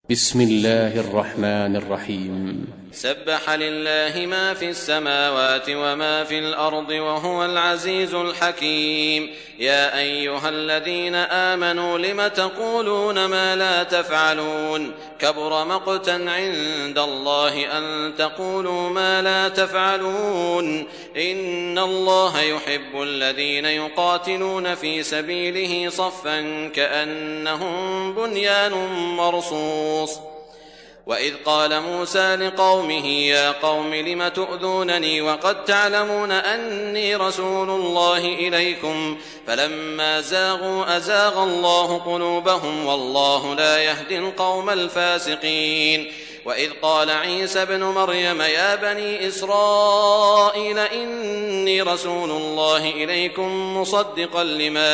بسم الله الرحمن الرحيم. سبح لله ما في السماوات وما في الأرض وهو العزيز الحكيم. يا أيها الذين آمنوا لم تقولون ما لا تفعلون؟ كبر مقتا عند الله أن تقولوا ما لا تفعلون. إن الله يحب الذين يقاتلون في سبيله صفا كأنهم بنيان مرصوص. وإذ قال موسى لقومه يا قوم لم تؤذونني وقد تعلمون أني رسول الله إليكم فلما زاغوا أزاغ الله قلوبهم والله لا يهدي القوم الفاسقين. وإذ قال عيسى ابن مريم يا بني إسرائيل إني رسول الله إليكم مصدقا لما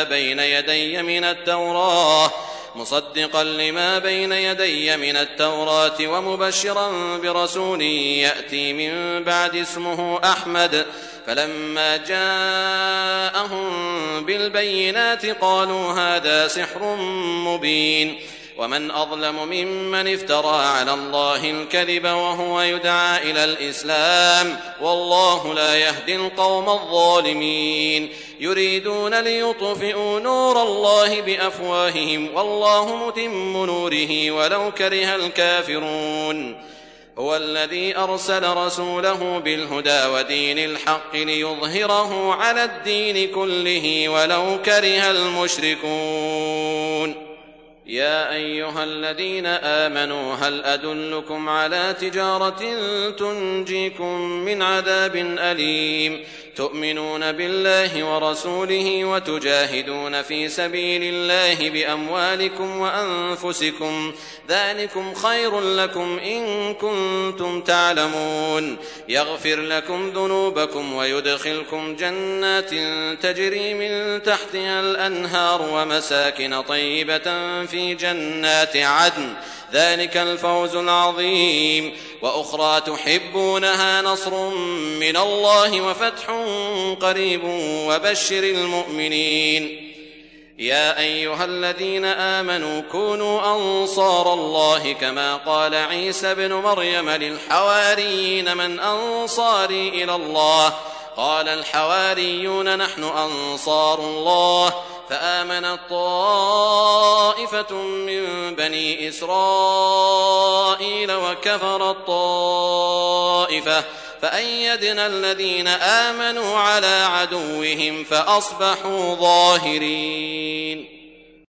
بين يدي من التوراة ومبشرا برسول يأتي من بعد اسمه أحمد. فلما جاءهم بالبينات قالوا هذا سحر مبين. ومن أظلم ممن افترى على الله الكذب وهو يدعى إلى الإسلام والله لا يهدي القوم الظالمين. يريدون ليطفئوا نور الله بأفواههم والله متم نوره ولو كره الكافرون. هو الذي أرسل رسوله بالهدى ودين الحق ليظهره على الدين كله ولو كره المشركون. يا أيها الذين آمنوا هل أدلكم على تجارة تنجيكم من عذاب أليم؟ تؤمنون بالله ورسوله وتجاهدون في سبيل الله بأموالكم وأنفسكم ذلكم خير لكم إن كنتم تعلمون. يغفر لكم ذنوبكم ويدخلكم جنات تجري من تحتها الأنهار ومساكن طيبة في جنات عدن ذلك الفوز العظيم. وأخرى تحبونها نصر من الله وفتح قريب وبشر المؤمنين. يا أيها الذين آمنوا كونوا أنصار الله كما قال عيسى ابن مريم للحواريين من أنصاري إلى الله؟ قال الحواريون نحن أنصار الله. فآمنت طائفة من بني إسرائيل وكفرت طائفة فأيدنا الذين آمنوا على عدوهم فأصبحوا ظاهرين.